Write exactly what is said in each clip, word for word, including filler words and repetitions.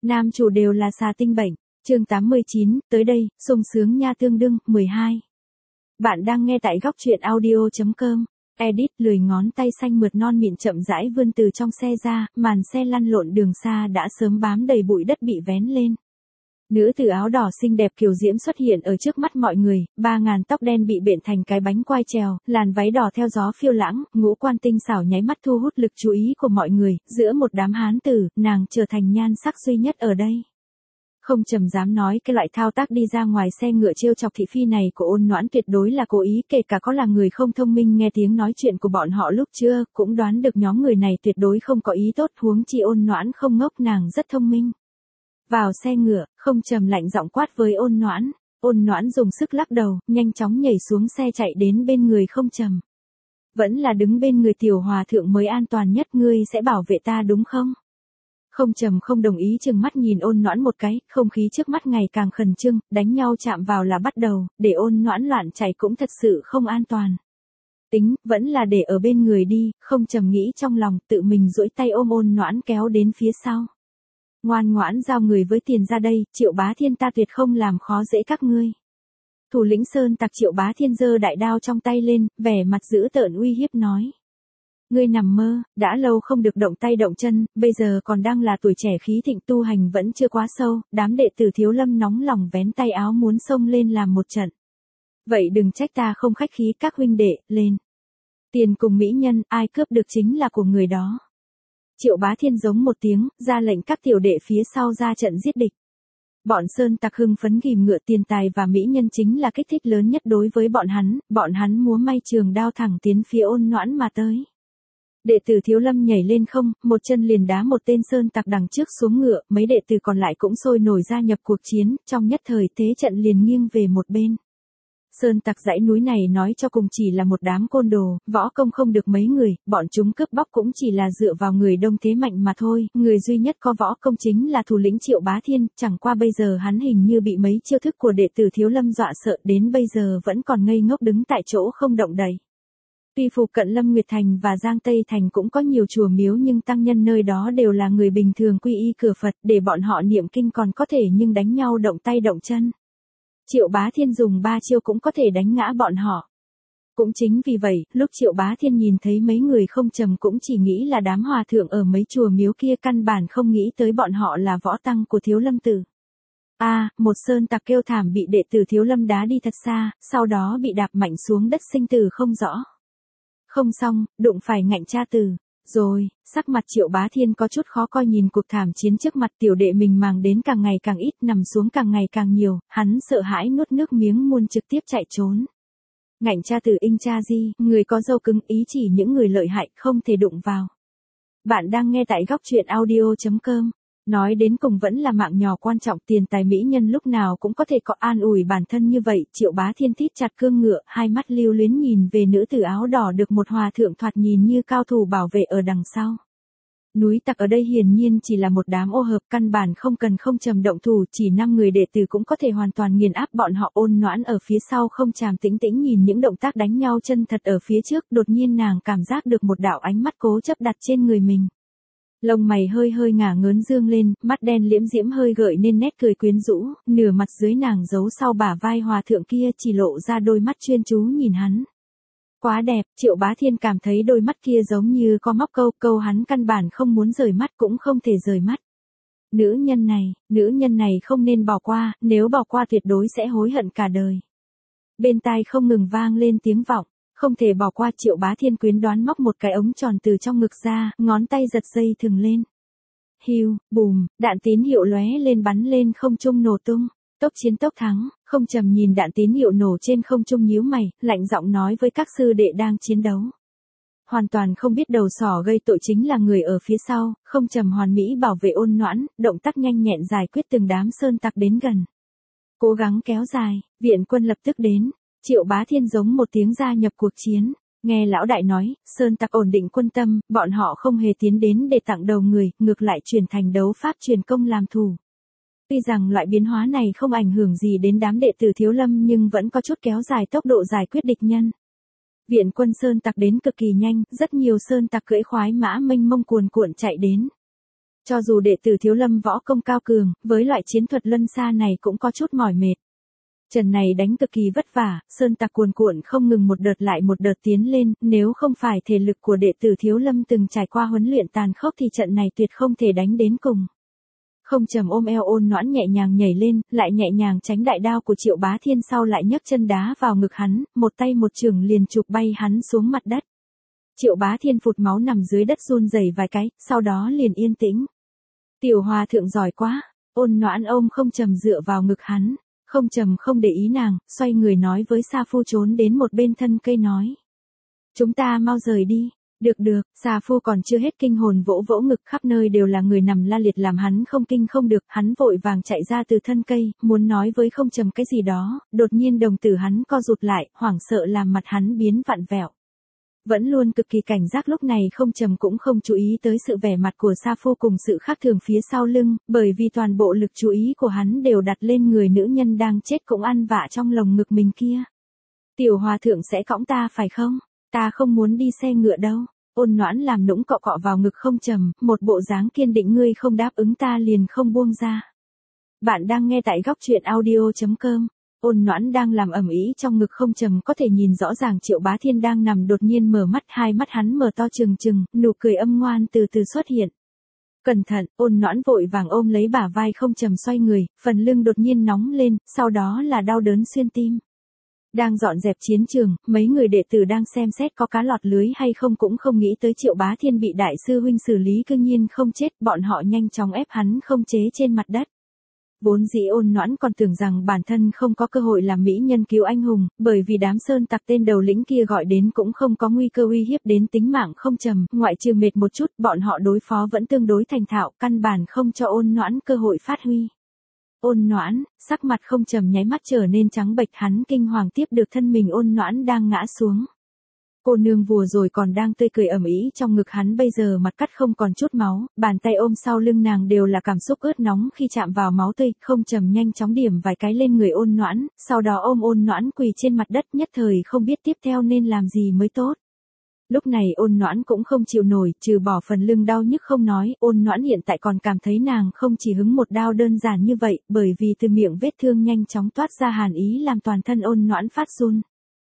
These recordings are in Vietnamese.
Nam chủ đều là xà tinh bệnh. Chương tám mươi chín, tới đây, sung sướng nha tương đương, mười hai. Bạn đang nghe tại góc truyện audio chấm com. Edit lười ngón tay xanh mượt non mịn chậm rãi vươn từ trong xe ra, màn xe lăn lộn đường xa đã sớm bám đầy bụi đất bị vén lên. Nữ tử áo đỏ xinh đẹp kiều diễm xuất hiện ở trước mắt mọi người, ba ngàn tóc đen bị bện thành cái bánh quai trèo, làn váy đỏ theo gió phiêu lãng, ngũ quan tinh xảo nháy mắt thu hút lực chú ý của mọi người, giữa một đám hán tử, nàng trở thành nhan sắc duy nhất ở đây. Không trầm dám nói cái loại thao tác đi ra ngoài xe ngựa trêu chọc thị phi này của Ôn Noãn tuyệt đối là cố ý, kể cả có là người không thông minh nghe tiếng nói chuyện của bọn họ lúc trưa, cũng đoán được nhóm người này tuyệt đối không có ý tốt, huống chi Ôn Noãn không ngốc, nàng rất thông minh. Vào xe ngựa, không trầm lạnh giọng quát với Ôn Noãn, Ôn Noãn dùng sức lắc đầu, nhanh chóng nhảy xuống xe chạy đến bên người không trầm. Vẫn là đứng bên người tiểu hòa thượng mới an toàn nhất, ngươi sẽ bảo vệ ta đúng không? Không trầm không đồng ý trừng mắt nhìn Ôn Noãn một cái, không khí trước mắt ngày càng khẩn trương, đánh nhau chạm vào là bắt đầu, để Ôn Noãn loạn chạy cũng thật sự không an toàn. Tính, vẫn là để ở bên người đi, không trầm nghĩ trong lòng, tự mình duỗi tay ôm Ôn Noãn kéo đến phía sau. Ngoan ngoãn giao người với tiền ra đây, Triệu Bá Thiên ta tuyệt không làm khó dễ các ngươi. Thủ lĩnh Sơn Tặc Triệu Bá Thiên giơ đại đao trong tay lên, vẻ mặt dữ tợn uy hiếp nói. Ngươi nằm mơ, đã lâu không được động tay động chân, bây giờ còn đang là tuổi trẻ khí thịnh, tu hành vẫn chưa quá sâu, đám đệ tử Thiếu Lâm nóng lòng vén tay áo muốn xông lên làm một trận. Vậy đừng trách ta không khách khí, các huynh đệ, lên. Tiền cùng mỹ nhân, ai cướp được chính là của người đó. Triệu Bá Thiên giống một tiếng, ra lệnh các tiểu đệ phía sau ra trận giết địch. Bọn Sơn Tặc hưng phấn ghìm ngựa, tiền tài và mỹ nhân chính là kích thích lớn nhất đối với bọn hắn, bọn hắn múa may trường đao thẳng tiến phía Ôn Noãn mà tới. Đệ tử Thiếu Lâm nhảy lên không, một chân liền đá một tên Sơn Tặc đằng trước xuống ngựa, mấy đệ tử còn lại cũng sôi nổi gia nhập cuộc chiến, trong nhất thời thế trận liền nghiêng về một bên. Sơn Tặc dãy núi này nói cho cùng chỉ là một đám côn đồ, võ công không được mấy người, bọn chúng cướp bóc cũng chỉ là dựa vào người đông thế mạnh mà thôi, người duy nhất có võ công chính là thủ lĩnh Triệu Bá Thiên, chẳng qua bây giờ hắn hình như bị mấy chiêu thức của đệ tử Thiếu Lâm dọa sợ, đến bây giờ vẫn còn ngây ngốc đứng tại chỗ không động đậy. Tuy phụ cận Lâm Nguyệt Thành và Giang Tây Thành cũng có nhiều chùa miếu nhưng tăng nhân nơi đó đều là người bình thường quy y cửa Phật, để bọn họ niệm kinh còn có thể nhưng đánh nhau động tay động chân. Triệu Bá Thiên dùng ba chiêu cũng có thể đánh ngã bọn họ. Cũng chính vì vậy, lúc Triệu Bá Thiên nhìn thấy mấy người không trầm cũng chỉ nghĩ là đám hòa thượng ở mấy chùa miếu kia, căn bản không nghĩ tới bọn họ là võ tăng của Thiếu Lâm tử. A, à, một Sơn Tặc kêu thảm bị đệ tử Thiếu Lâm đá đi thật xa, sau đó bị đạp mạnh xuống đất sinh tử không rõ. Không xong, đụng phải ngạnh cha tử. Rồi, sắc mặt Triệu Bá Thiên có chút khó coi nhìn cuộc thảm chiến trước mặt, tiểu đệ mình mang đến càng ngày càng ít, nằm xuống càng ngày càng nhiều, hắn sợ hãi nuốt nước miếng muốn trực tiếp chạy trốn. Ngạnh cha tử inh cha di, người có râu cứng, ý chỉ những người lợi hại không thể đụng vào. Bạn đang nghe tại góc truyện audio chấm com. Nói đến cùng vẫn là mạng nhỏ quan trọng, tiền tài mỹ nhân lúc nào cũng có thể có, an ủi bản thân như vậy. Triệu Bá Thiên thít chặt cương ngựa, hai mắt lưu luyến nhìn về nữ tử áo đỏ được một hòa thượng thoạt nhìn như cao thủ bảo vệ ở đằng sau. Núi Tặc ở đây hiển nhiên chỉ là một đám ô hợp, căn bản không cần không trầm động thủ, chỉ năm người đệ tử cũng có thể hoàn toàn nghiền áp bọn họ. Ôn Noãn ở phía sau không tràm tĩnh tĩnh nhìn những động tác đánh nhau chân thật ở phía trước, đột nhiên nàng cảm giác được một đạo ánh mắt cố chấp đặt trên người mình. Lông mày hơi hơi ngả ngớn dương lên, mắt đen liễm diễm hơi gợi nên nét cười quyến rũ, nửa mặt dưới nàng giấu sau bả vai hòa thượng kia chỉ lộ ra đôi mắt chuyên chú nhìn hắn. Quá đẹp, Triệu Bá Thiên cảm thấy đôi mắt kia giống như có móc câu, câu hắn căn bản không muốn rời mắt cũng không thể rời mắt. Nữ nhân này, nữ nhân này không nên bỏ qua, nếu bỏ qua tuyệt đối sẽ hối hận cả đời. Bên tai không ngừng vang lên tiếng vọng. Không thể bỏ qua, Triệu Bá Thiên quyến đoán móc một cái ống tròn từ trong ngực ra, ngón tay giật dây thừng lên. Hiu, bùm, đạn tín hiệu lóe lên bắn lên không trung nổ tung. Tốc chiến tốc thắng, không trầm nhìn đạn tín hiệu nổ trên không trung nhíu mày, lạnh giọng nói với các sư đệ đang chiến đấu. Hoàn toàn không biết đầu sỏ gây tội chính là người ở phía sau, không trầm hoàn mỹ bảo vệ Ôn Noãn, động tác nhanh nhẹn giải quyết từng đám Sơn Tặc đến gần. Cố gắng kéo dài, viện quân lập tức đến. Triệu Bá Thiên giống một tiếng gia nhập cuộc chiến, nghe lão đại nói, Sơn Tặc ổn định quân tâm, bọn họ không hề tiến đến để tặng đầu người, ngược lại chuyển thành đấu pháp truyền công làm thủ. Tuy rằng loại biến hóa này không ảnh hưởng gì đến đám đệ tử Thiếu Lâm nhưng vẫn có chút kéo dài tốc độ giải quyết địch nhân. Viện quân Sơn Tặc đến cực kỳ nhanh, rất nhiều Sơn Tặc cưỡi khoái mã mênh mông cuồn cuộn chạy đến. Cho dù đệ tử Thiếu Lâm võ công cao cường, với loại chiến thuật luân xa này cũng có chút mỏi mệt. Trận này đánh cực kỳ vất vả, sơn tặc cuồn cuộn không ngừng một đợt lại một đợt tiến lên, nếu không phải thể lực của đệ tử Thiếu Lâm từng trải qua huấn luyện tàn khốc thì trận này tuyệt không thể đánh đến cùng. Không trầm ôm eo Ôn Noãn nhẹ nhàng nhảy lên, lại nhẹ nhàng tránh đại đao của Triệu Bá Thiên, sau lại nhấc chân đá vào ngực hắn, một tay một chưởng liền chụp bay hắn xuống mặt đất. Triệu Bá Thiên phụt máu nằm dưới đất run rẩy vài cái, sau đó liền yên tĩnh. Tiểu hòa thượng giỏi quá, Ôn Noãn ôm không trầm dựa vào ngực hắn. Không trầm không để ý nàng, xoay người nói với Sa Phu trốn đến một bên thân cây nói. Chúng ta mau rời đi. Được được, Sa Phu còn chưa hết kinh hồn vỗ vỗ ngực, khắp nơi đều là người nằm la liệt làm hắn không kinh không được, hắn vội vàng chạy ra từ thân cây, muốn nói với không trầm cái gì đó, đột nhiên đồng tử hắn co rụt lại, hoảng sợ làm mặt hắn biến vặn vẹo. Vẫn luôn cực kỳ cảnh giác lúc này không trầm cũng không chú ý tới sự vẻ mặt của Sa Phu cùng sự khác thường phía sau lưng, bởi vì toàn bộ lực chú ý của hắn đều đặt lên người nữ nhân đang chết cũng ăn vạ trong lồng ngực mình kia. Tiểu hòa thượng sẽ cõng ta phải không? Ta không muốn đi xe ngựa đâu. Ôn Noãn làm nũng cọ cọ vào ngực không trầm, một bộ dáng kiên định, ngươi không đáp ứng ta liền không buông ra. Bạn đang nghe tại góc truyện audio chấm com. Ôn Noãn đang làm ầm ĩ trong ngực không trầm, có thể nhìn rõ ràng Triệu Bá Thiên đang nằm đột nhiên mở mắt, hai mắt hắn mở to trừng trừng, nụ cười âm ngoan từ từ xuất hiện. Cẩn thận, Ôn Noãn vội vàng ôm lấy bả vai không trầm xoay người, phần lưng đột nhiên nóng lên, sau đó là đau đớn xuyên tim. Đang dọn dẹp chiến trường, mấy người đệ tử đang xem xét có cá lọt lưới hay không cũng không nghĩ tới Triệu Bá Thiên bị đại sư huynh xử lý cương nhiên không chết, bọn họ nhanh chóng ép hắn không chế trên mặt đất. Vốn dĩ Ôn Noãn còn tưởng rằng bản thân không có cơ hội làm mỹ nhân cứu anh hùng, bởi vì đám sơn tặc tên đầu lĩnh kia gọi đến cũng không có nguy cơ uy hiếp đến tính mạng không trầm, ngoại trừ mệt một chút, bọn họ đối phó vẫn tương đối thành thạo, căn bản không cho Ôn Noãn cơ hội phát huy. Ôn Noãn, sắc mặt không trầm nháy mắt trở nên trắng bệch, hắn kinh hoàng tiếp được thân mình Ôn Noãn đang ngã xuống. Cô nương vừa rồi còn đang tươi cười ầm ĩ trong ngực hắn, bây giờ mặt cắt không còn chút máu, bàn tay ôm sau lưng nàng đều là cảm xúc ướt nóng khi chạm vào máu tươi, không trầm nhanh chóng điểm vài cái lên người Ôn Noãn, sau đó ôm Ôn Noãn quỳ trên mặt đất, nhất thời không biết tiếp theo nên làm gì mới tốt. Lúc này Ôn Noãn cũng không chịu nổi, trừ bỏ phần lưng đau nhức không nói, Ôn Noãn hiện tại còn cảm thấy nàng không chỉ hứng một đao đơn giản như vậy, bởi vì từ miệng vết thương nhanh chóng toát ra hàn ý làm toàn thân Ôn Noãn phát run.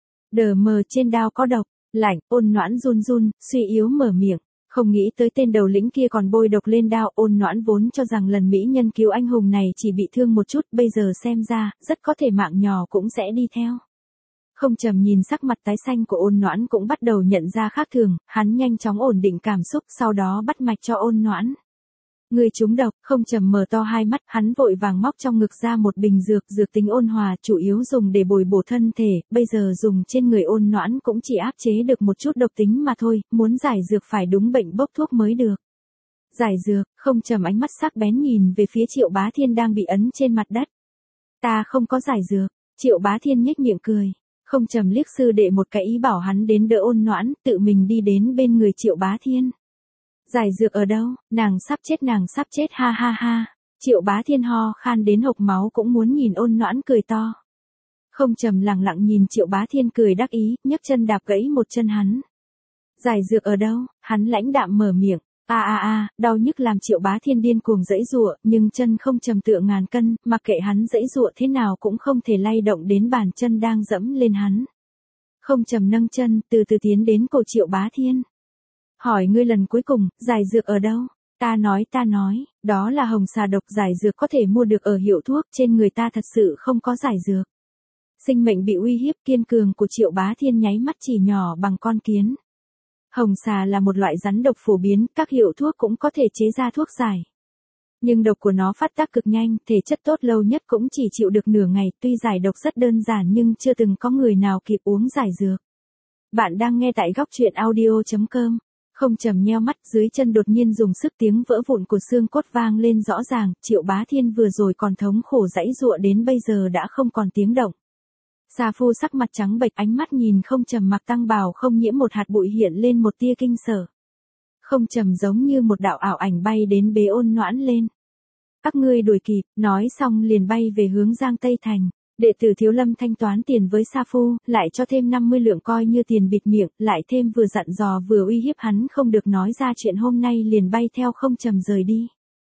Đờ mờ, trên đao có độc. Lạnh, Ôn Noãn run run, suy yếu mở miệng, không nghĩ tới tên đầu lĩnh kia còn bôi độc lên đao. Ôn Noãn vốn cho rằng lần mỹ nhân cứu anh hùng này chỉ bị thương một chút, bây giờ xem ra, rất có thể mạng nhỏ cũng sẽ đi theo. Không trầm nhìn sắc mặt tái xanh của Ôn Noãn cũng bắt đầu nhận ra khác thường, hắn nhanh chóng ổn định cảm xúc, sau đó bắt mạch cho Ôn Noãn. Người trúng độc, không trầm mở to hai mắt, hắn vội vàng móc trong ngực ra một bình dược, dược tính ôn hòa, chủ yếu dùng để bồi bổ thân thể, bây giờ dùng trên người Ôn Noãn cũng chỉ áp chế được một chút độc tính mà thôi, muốn giải dược phải đúng bệnh bốc thuốc mới được. Giải dược, không trầm ánh mắt sắc bén nhìn về phía Triệu Bá Thiên đang bị ấn trên mặt đất. Ta không có giải dược, Triệu Bá Thiên nhếch miệng cười. Không trầm liếc sư đệ một cái ý bảo hắn đến đỡ Ôn Noãn, tự mình đi đến bên người Triệu Bá Thiên. Giải dược ở đâu, nàng sắp chết nàng sắp chết ha ha ha. Triệu Bá Thiên ho khan đến hộc máu cũng muốn nhìn Ôn Noãn cười to. Không trầm lặng lặng nhìn Triệu Bá Thiên cười đắc ý, nhấc chân đạp gãy một chân hắn. Giải dược ở đâu, hắn lãnh đạm mở miệng. A a a, đau nhức làm Triệu Bá Thiên điên cuồng giãy giụa, nhưng chân không trầm tựa ngàn cân, mặc kệ hắn giãy giụa thế nào cũng không thể lay động đến bàn chân đang dẫm lên hắn. Không trầm nâng chân, từ từ tiến đến cổ Triệu Bá Thiên. Hỏi ngươi lần cuối cùng, giải dược ở đâu? Ta nói ta nói, đó là hồng xà độc, giải dược có thể mua được ở hiệu thuốc, trên người ta thật sự không có giải dược. Sinh mệnh bị uy hiếp, kiên cường của Triệu Bá Thiên nháy mắt chỉ nhỏ bằng con kiến. Hồng xà là một loại rắn độc phổ biến, các hiệu thuốc cũng có thể chế ra thuốc giải. Nhưng độc của nó phát tác cực nhanh, thể chất tốt lâu nhất cũng chỉ chịu được nửa ngày, tuy giải độc rất đơn giản nhưng chưa từng có người nào kịp uống giải dược. Bạn đang nghe tại góc truyện audio chấm com. Không trầm nheo mắt, dưới chân đột nhiên dùng sức, tiếng vỡ vụn của xương cốt vang lên rõ ràng, Triệu Bá Thiên vừa rồi còn thống khổ giãy giụa đến bây giờ đã không còn tiếng động. Sa Phu sắc mặt trắng bệch, ánh mắt nhìn không trầm mặc tăng bào không nhiễm một hạt bụi hiện lên một tia kinh sở. Không trầm giống như một đạo ảo ảnh bay đến bế Ôn Noãn lên. Các ngươi đuổi kịp, nói xong liền bay về hướng Giang Tây Thành. Đệ tử Thiếu Lâm thanh toán tiền với Sa Phu, lại cho thêm năm mươi lượng coi như tiền bịt miệng, lại thêm vừa dặn dò vừa uy hiếp hắn không được nói ra chuyện hôm nay, liền bay theo không trầm rời đi.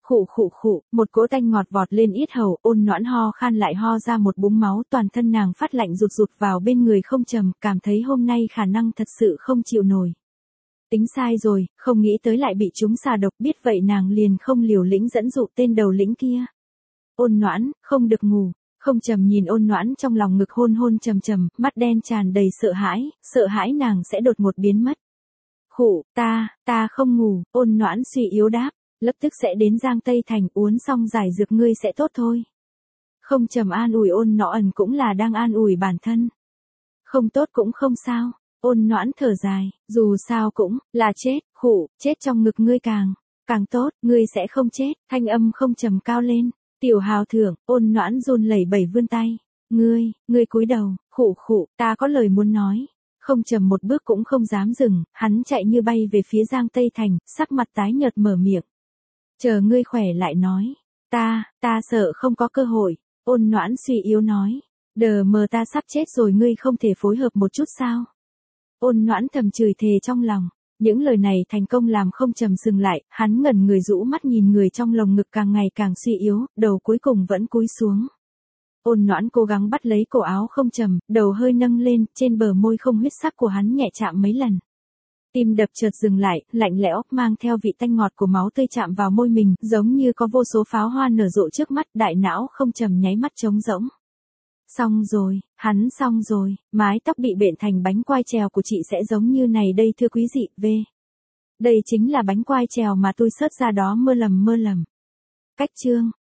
Khụ khụ khụ, một cỗ tanh ngọt vọt lên yết hầu, Ôn Noãn ho khan lại ho ra một búng máu, toàn thân nàng phát lạnh rụt rụt vào bên người không trầm, cảm thấy hôm nay khả năng thật sự không chịu nổi. Tính sai rồi, không nghĩ tới lại bị chúng xà độc, biết vậy nàng liền không liều lĩnh dẫn dụ tên đầu lĩnh kia. Ôn Noãn, không được ngủ. Không trầm nhìn Ôn Noãn trong lòng ngực hôn hôn trầm trầm, mắt đen tràn đầy sợ hãi, sợ hãi nàng sẽ đột ngột biến mất. Khụ, ta, ta không ngủ, Ôn Noãn suy yếu đáp, lập tức sẽ đến Giang Tây Thành, uống xong giải dược ngươi sẽ tốt thôi. Không trầm an ủi Ôn Noãn cũng là đang an ủi bản thân. Không tốt cũng không sao, Ôn Noãn thở dài, dù sao cũng là chết, khụ, chết trong ngực ngươi càng, càng tốt, ngươi sẽ không chết, thanh âm không trầm cao lên. Tiểu hào thưởng, Ôn Noãn run lẩy bẩy vươn tay. Ngươi, ngươi cúi đầu, khụ khụ, ta có lời muốn nói. Không trầm một bước cũng không dám dừng, hắn chạy như bay về phía Giang Tây Thành, sắc mặt tái nhợt mở miệng. Chờ ngươi khỏe lại nói. Ta, ta sợ không có cơ hội. Ôn Noãn suy yếu nói. Đờ mờ ta sắp chết rồi, ngươi không thể phối hợp một chút sao? Ôn Noãn thầm chửi thề trong lòng. Những lời này thành công làm không trầm dừng lại, hắn ngẩn người rũ mắt nhìn người trong lồng ngực càng ngày càng suy yếu, đầu cuối cùng vẫn cúi xuống. Ôn Noãn cố gắng bắt lấy cổ áo không trầm, đầu hơi nâng lên, trên bờ môi không huyết sắc của hắn nhẹ chạm mấy lần. Tim đập chợt dừng lại, lạnh lẽo, mang theo vị tanh ngọt của máu tươi chạm vào môi mình, giống như có vô số pháo hoa nở rộ trước mắt, đại não không trầm nháy mắt trống rỗng. Xong rồi, hắn xong rồi, mái tóc bị bện thành bánh quai trèo của chị sẽ giống như này đây thưa quý dị, V. Đây chính là bánh quai trèo mà tôi search ra đó, mơ lầm mơ lầm. Cách chương